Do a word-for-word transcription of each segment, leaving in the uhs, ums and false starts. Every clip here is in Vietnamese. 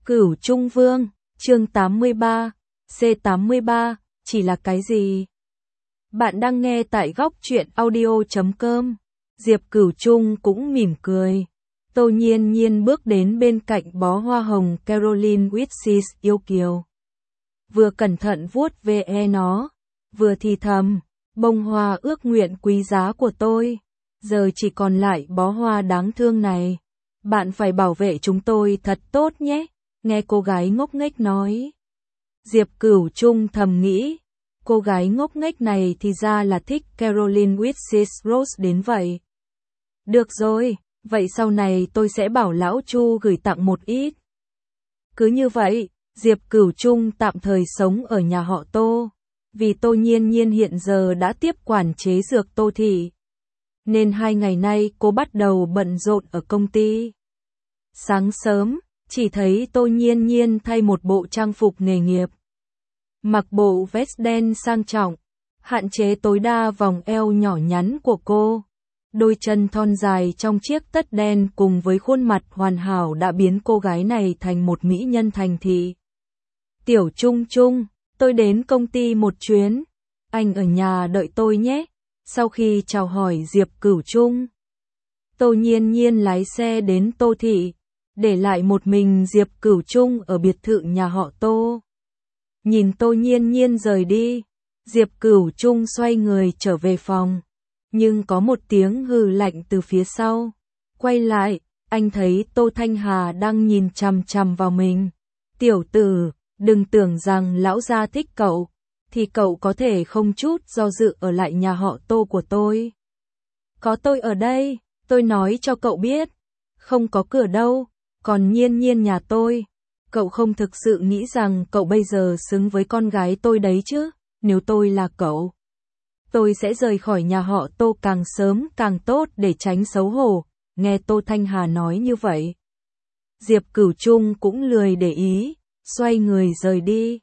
Cửu Trung Vương, chương tám mươi ba, C tám mươi ba, chỉ là cái gì? Bạn đang nghe tại góc truyện audio chấm com. Diệp Cửu Trung cũng mỉm cười. Tô Nhiên Nhiên bước đến bên cạnh bó hoa hồng Caroline Witsis yêu kiều. Vừa cẩn thận vuốt ve nó, vừa thì thầm, bông hoa ước nguyện quý giá của tôi, giờ chỉ còn lại bó hoa đáng thương này. Bạn phải bảo vệ chúng tôi thật tốt nhé, nghe cô gái ngốc nghếch nói. Diệp Cửu Trung thầm nghĩ, cô gái ngốc nghếch này thì ra là thích Caroline Witsis Rose đến vậy. Được rồi, vậy sau này tôi sẽ bảo lão Chu gửi tặng một ít. Cứ như vậy, Diệp Cửu Trung tạm thời sống ở nhà họ Tô, vì Tô Nhiên Nhiên hiện giờ đã tiếp quản chế dược Tô Thị. Nên hai ngày nay cô bắt đầu bận rộn ở công ty. Sáng sớm, chỉ thấy Tô Nhiên Nhiên thay một bộ trang phục nghề nghiệp. Mặc bộ vest đen sang trọng, hạn chế tối đa vòng eo nhỏ nhắn của cô. Đôi chân thon dài trong chiếc tất đen cùng với khuôn mặt hoàn hảo đã biến cô gái này thành một mỹ nhân thành thị. Tiểu Trung Trung, tôi đến công ty một chuyến, anh ở nhà đợi tôi nhé. Sau khi chào hỏi Diệp Cửu Trung, Tô Nhiên Nhiên lái xe đến Tô Thị, để lại một mình Diệp Cửu Trung ở biệt thự nhà họ Tô. Nhìn Tô Nhiên Nhiên rời đi, Diệp Cửu Trung xoay người trở về phòng, nhưng có một tiếng hừ lạnh từ phía sau. Quay lại, anh thấy Tô Thanh Hà đang nhìn chằm chằm vào mình. Tiểu tử, đừng tưởng rằng lão gia thích cậu, thì cậu có thể không chút do dự ở lại nhà họ Tô của tôi. Có tôi ở đây, tôi nói cho cậu biết, không có cửa đâu, còn Nhiên Nhiên nhà tôi. Cậu không thực sự nghĩ rằng cậu bây giờ xứng với con gái tôi đấy chứ, nếu tôi là cậu, tôi sẽ rời khỏi nhà họ Tô càng sớm càng tốt để tránh xấu hổ. Nghe Tô Thanh Hà nói như vậy, Diệp Cửu Trung cũng lười để ý, xoay người rời đi.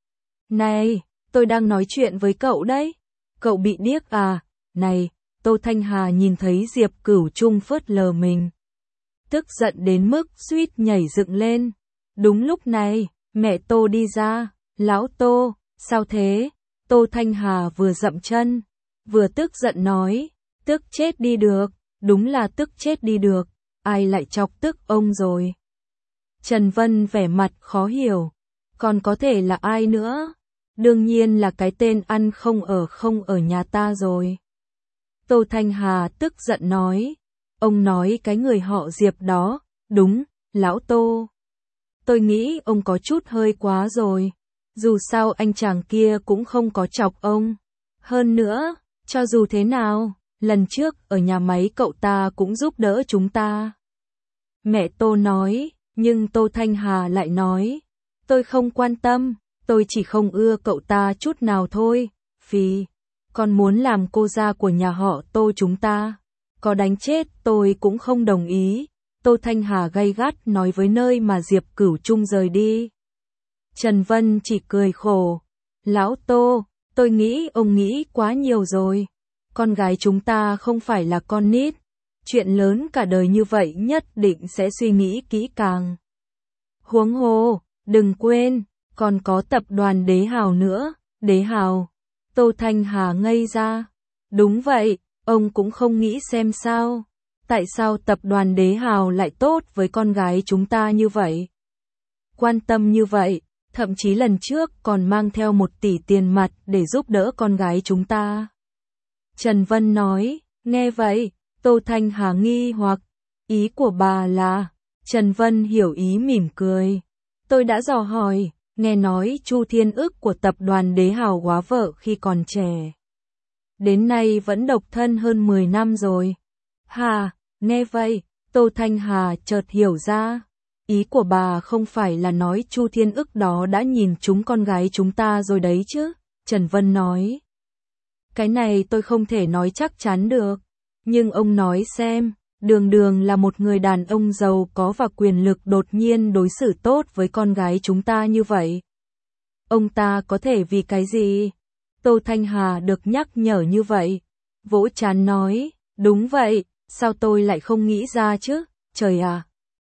Này, tôi đang nói chuyện với cậu đấy, cậu bị điếc à? Này, Tô Thanh Hà nhìn thấy Diệp Cửu Trung phớt lờ mình, tức giận đến mức suýt nhảy dựng lên. Đúng lúc này, mẹ Tô đi ra. Lão Tô, sao thế? Tô Thanh Hà vừa dậm chân, vừa tức giận nói, tức chết đi được, đúng là tức chết đi được, ai lại chọc tức ông rồi? Trần Vân vẻ mặt khó hiểu, còn có thể là ai nữa? Đương nhiên là cái tên ăn không ở không ở nhà ta rồi. Tô Thanh Hà tức giận nói, ông nói cái người họ Diệp đó, đúng, lão Tô. Tôi nghĩ ông có chút hơi quá rồi, dù sao anh chàng kia cũng không có chọc ông. Hơn nữa, cho dù thế nào, lần trước ở nhà máy cậu ta cũng giúp đỡ chúng ta. Mẹ Tô nói, nhưng Tô Thanh Hà lại nói, tôi không quan tâm, tôi chỉ không ưa cậu ta chút nào thôi. Phì, còn muốn làm cô gia của nhà họ Tô chúng ta, có đánh chết tôi cũng không đồng ý. Tô Thanh Hà gay gắt nói với nơi mà Diệp Cửu Trung rời đi. Trần Vân chỉ cười khổ. Lão Tô, tôi nghĩ ông nghĩ quá nhiều rồi. Con gái chúng ta không phải là con nít. Chuyện lớn cả đời như vậy nhất định sẽ suy nghĩ kỹ càng. Huống hồ, đừng quên, còn có tập đoàn Đế Hào nữa. Đế Hào. Tô Thanh Hà ngây ra. Đúng vậy, ông cũng không nghĩ xem sao. Tại sao tập đoàn Đế Hào lại tốt với con gái chúng ta như vậy? Quan tâm như vậy, thậm chí lần trước còn mang theo một tỷ tiền mặt để giúp đỡ con gái chúng ta. Trần Vân nói, nghe vậy, Tô Thanh Hà nghi hoặc, ý của bà là, Trần Vân hiểu ý mỉm cười. Tôi đã dò hỏi, nghe nói Chu Thiên Ức của tập đoàn Đế Hào góa vợ khi còn trẻ. Đến nay vẫn độc thân hơn mười năm rồi. Hà, nghe vậy, Tô Thanh Hà chợt hiểu ra, ý của bà không phải là nói Chu Thiên Ức đó đã nhìn trúng con gái chúng ta rồi đấy chứ? Trần Vân nói, cái này tôi không thể nói chắc chắn được, nhưng ông nói xem, đường đường là một người đàn ông giàu có và quyền lực đột nhiên đối xử tốt với con gái chúng ta như vậy. Ông ta có thể vì cái gì? Tô Thanh Hà được nhắc nhở như vậy, vỗ trán nói, đúng vậy. Sao tôi lại không nghĩ ra chứ? Trời à,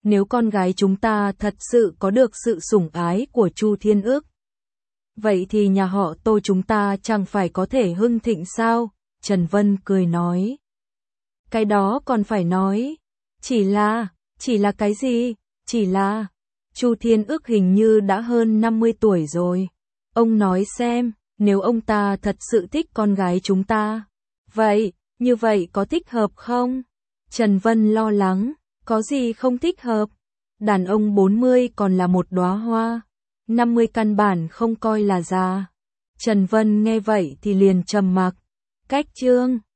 Nếu con gái chúng ta thật sự có được sự sủng ái của Chu Thiên Ức, vậy thì nhà họ Tô chúng ta chẳng phải có thể hưng thịnh sao? Trần Vân cười nói. Cái đó còn phải nói. Chỉ là, chỉ là cái gì? Chỉ là, Chu Thiên Ức hình như đã hơn năm mươi tuổi rồi. Ông nói xem, nếu ông ta thật sự thích con gái chúng ta, vậy, như vậy có thích hợp không? Trần Vân lo lắng, có gì không thích hợp? Đàn ông bốn mươi còn là một đóa hoa, năm mươi căn bản không coi là già. Trần Vân nghe vậy thì liền trầm mặc. Cách chương